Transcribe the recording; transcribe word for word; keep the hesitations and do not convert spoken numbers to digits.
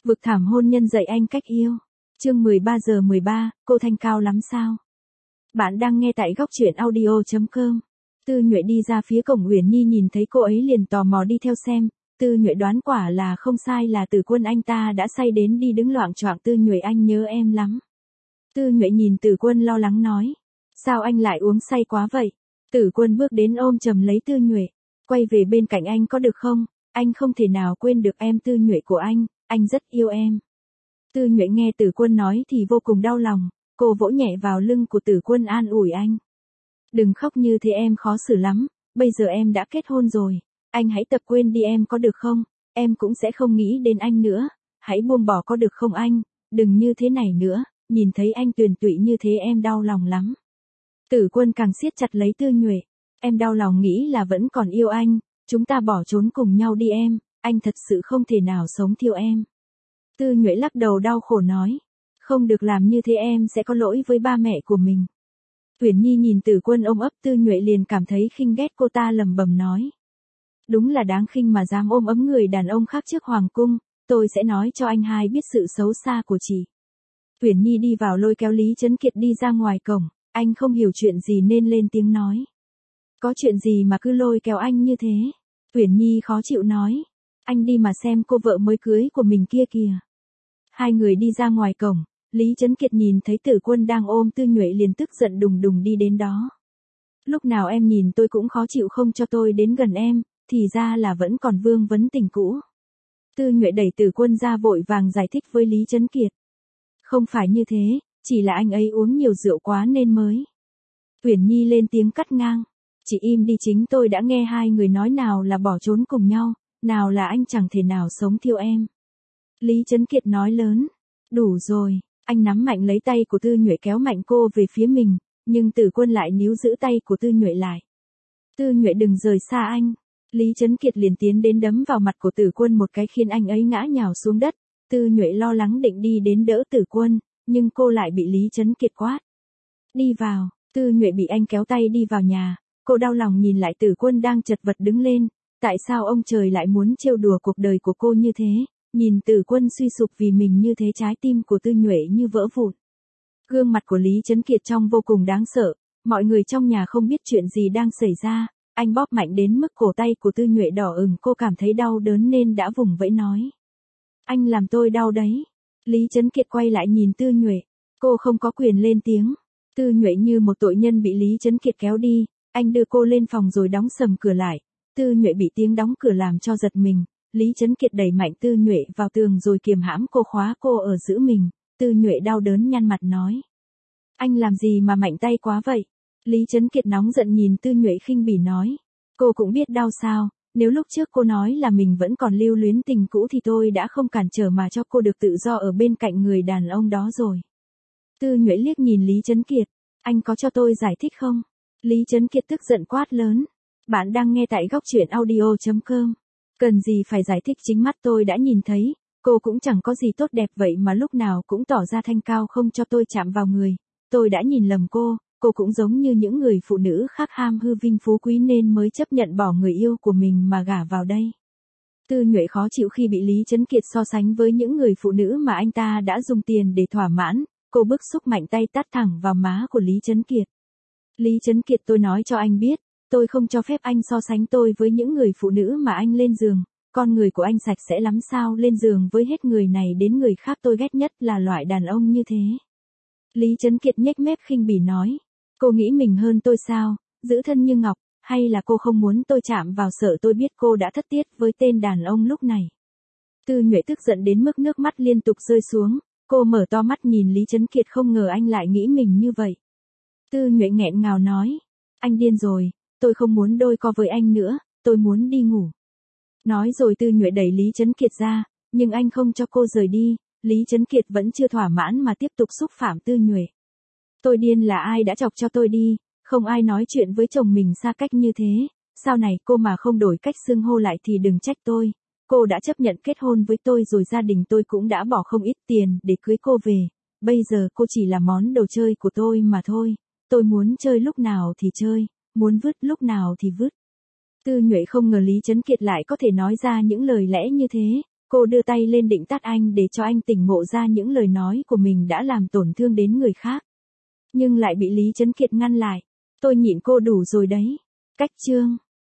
Vực thảm hôn nhân dạy anh cách yêu. Chương mười ba giờ mười ba, cô thanh cao lắm sao? Bạn đang nghe tại góc truyện audio chấm com. Tư Nhuệ đi ra phía cổng, Uyển Nhi nhìn thấy cô ấy liền tò mò đi theo xem. Tư Nhuệ đoán quả là không sai, là Tử Quân anh ta đã say đến đi đứng loạng choạng. Tư Nhuệ, anh nhớ em lắm. Tư Nhuệ nhìn Tử Quân lo lắng nói. Sao anh lại uống say quá vậy? Tử Quân bước đến ôm chầm lấy Tư Nhuệ. Quay về bên cạnh anh có được không? Anh không thể nào quên được em Tư Nhuệ của anh, anh rất yêu em. Tư Nhuệ nghe Tử Quân nói thì vô cùng đau lòng, cô vỗ nhẹ vào lưng của Tử Quân an ủi anh. Đừng khóc như thế, em khó xử lắm, bây giờ em đã kết hôn rồi, anh hãy tập quên đi em có được không, em cũng sẽ không nghĩ đến anh nữa, hãy buông bỏ có được không anh, đừng như thế này nữa, nhìn thấy anh tuyền tụy như thế em đau lòng lắm. Tử Quân càng siết chặt lấy Tư Nhuệ, em đau lòng nghĩ là vẫn còn yêu anh, chúng ta bỏ trốn cùng nhau đi em, anh thật sự không thể nào sống thiếu em. Tư Nhuệ lắc đầu đau khổ nói, không được làm như thế, em sẽ có lỗi với ba mẹ của mình. Uyển Nhi nhìn Tử Quân ôm ấp Tư Nhuệ liền cảm thấy khinh ghét, cô ta lẩm bẩm nói. Đúng là đáng khinh mà dám ôm ấm người đàn ông khác trước hoàng cung, tôi sẽ nói cho anh hai biết sự xấu xa của chị. Uyển Nhi đi vào lôi kéo Lý Chấn Kiệt đi ra ngoài cổng, anh không hiểu chuyện gì nên lên tiếng nói. Có chuyện gì mà cứ lôi kéo anh như thế? Uyển Nhi khó chịu nói. Anh đi mà xem cô vợ mới cưới của mình kia kìa. Hai người đi ra ngoài cổng, Lý Chấn Kiệt nhìn thấy Tử Quân đang ôm Tư Nhuệ liền tức giận đùng đùng đi đến đó. Lúc nào em nhìn tôi cũng khó chịu, không cho tôi đến gần em, thì ra là vẫn còn vương vấn tình cũ. Tư Nhuệ đẩy Tử Quân ra vội vàng giải thích với Lý Chấn Kiệt. Không phải như thế, chỉ là anh ấy uống nhiều rượu quá nên mới. Uyển Nhi lên tiếng cắt ngang. Chị im đi, chính tôi đã nghe hai người nói nào là bỏ trốn cùng nhau, nào là anh chẳng thể nào sống thiếu em. Lý Chấn Kiệt nói lớn. Đủ rồi, anh nắm mạnh lấy tay của Tư Nhuệ kéo mạnh cô về phía mình, nhưng Tử Quân lại níu giữ tay của Tư Nhuệ lại. Tư Nhuệ đừng rời xa anh. Lý Chấn Kiệt liền tiến đến đấm vào mặt của Tử Quân một cái khiến anh ấy ngã nhào xuống đất. Tư Nhuệ lo lắng định đi đến đỡ Tử Quân, nhưng cô lại bị Lý Chấn Kiệt quát. Đi vào, Tư Nhuệ bị anh kéo tay đi vào nhà. Cô đau lòng nhìn lại Tử Quân đang chật vật đứng lên, tại sao ông trời lại muốn trêu đùa cuộc đời của cô như thế, nhìn Tử Quân suy sụp vì mình như thế, trái tim của Tư Nhuệ như vỡ vụn. Gương mặt của Lý Chấn Kiệt trông vô cùng đáng sợ, mọi người trong nhà không biết chuyện gì đang xảy ra, anh bóp mạnh đến mức cổ tay của Tư Nhuệ đỏ ửng, cô cảm thấy đau đớn nên đã vùng vẫy nói. Anh làm tôi đau đấy. Lý Chấn Kiệt quay lại nhìn Tư Nhuệ, cô không có quyền lên tiếng. Tư Nhuệ như một tội nhân bị Lý Chấn Kiệt kéo đi. Anh đưa cô lên phòng rồi đóng sầm cửa lại. Tư Nhuệ bị tiếng đóng cửa làm cho giật mình. Lý Chấn Kiệt đẩy mạnh Tư Nhuệ vào tường rồi kiềm hãm cô, khóa cô ở giữa mình. Tư Nhuệ đau đớn nhăn mặt nói. Anh làm gì mà mạnh tay quá vậy? Lý Chấn Kiệt nóng giận nhìn Tư Nhuệ khinh bỉ nói. Cô cũng biết đau sao, nếu lúc trước cô nói là mình vẫn còn lưu luyến tình cũ thì tôi đã không cản trở mà cho cô được tự do ở bên cạnh người đàn ông đó rồi. Tư Nhuệ liếc nhìn Lý Chấn Kiệt. Anh có cho tôi giải thích không? Lý Chấn Kiệt tức giận quát lớn. Bạn đang nghe tại góc truyện audio chấm com. Cần gì phải giải thích, chính mắt tôi đã nhìn thấy, cô cũng chẳng có gì tốt đẹp vậy mà lúc nào cũng tỏ ra thanh cao không cho tôi chạm vào người. Tôi đã nhìn lầm cô, cô cũng giống như những người phụ nữ khác ham hư vinh phú quý nên mới chấp nhận bỏ người yêu của mình mà gả vào đây. Tư Nhuệ khó chịu khi bị Lý Chấn Kiệt so sánh với những người phụ nữ mà anh ta đã dùng tiền để thỏa mãn, cô bức xúc mạnh tay tát thẳng vào má của Lý Chấn Kiệt. Lý Chấn Kiệt, tôi nói cho anh biết, tôi không cho phép anh so sánh tôi với những người phụ nữ mà anh lên giường, con người của anh sạch sẽ lắm sao lên giường với hết người này đến người khác, tôi ghét nhất là loại đàn ông như thế. Lý Chấn Kiệt nhếch mép khinh bỉ nói, cô nghĩ mình hơn tôi sao, giữ thân như ngọc, hay là cô không muốn tôi chạm vào, sợ tôi biết cô đã thất tiết với tên đàn ông lúc này. Tư Nhuệ tức giận đến mức nước mắt liên tục rơi xuống, cô mở to mắt nhìn Lý Chấn Kiệt, không ngờ anh lại nghĩ mình như vậy. Tư Nhuệ nghẹn ngào nói, anh điên rồi, tôi không muốn đôi co với anh nữa, tôi muốn đi ngủ. Nói rồi Tư Nhuệ đẩy Lý Chấn Kiệt ra, nhưng anh không cho cô rời đi, Lý Chấn Kiệt vẫn chưa thỏa mãn mà tiếp tục xúc phạm Tư Nhuệ. Tôi điên là ai đã chọc cho tôi đi, không ai nói chuyện với chồng mình xa cách như thế, sau này cô mà không đổi cách xưng hô lại thì đừng trách tôi, cô đã chấp nhận kết hôn với tôi rồi, gia đình tôi cũng đã bỏ không ít tiền để cưới cô về, bây giờ cô chỉ là món đồ chơi của tôi mà thôi. Tôi muốn chơi lúc nào thì chơi, muốn vứt lúc nào thì vứt. Tư Nhuệ không ngờ Lý Chấn Kiệt lại có thể nói ra những lời lẽ như thế, Cô đưa tay lên định tát anh để cho anh tỉnh ngộ ra những lời nói của mình đã làm tổn thương đến người khác. Nhưng lại bị Lý Trấn Kiệt ngăn lại. Tôi nhịn cô đủ rồi đấy. Cách chương.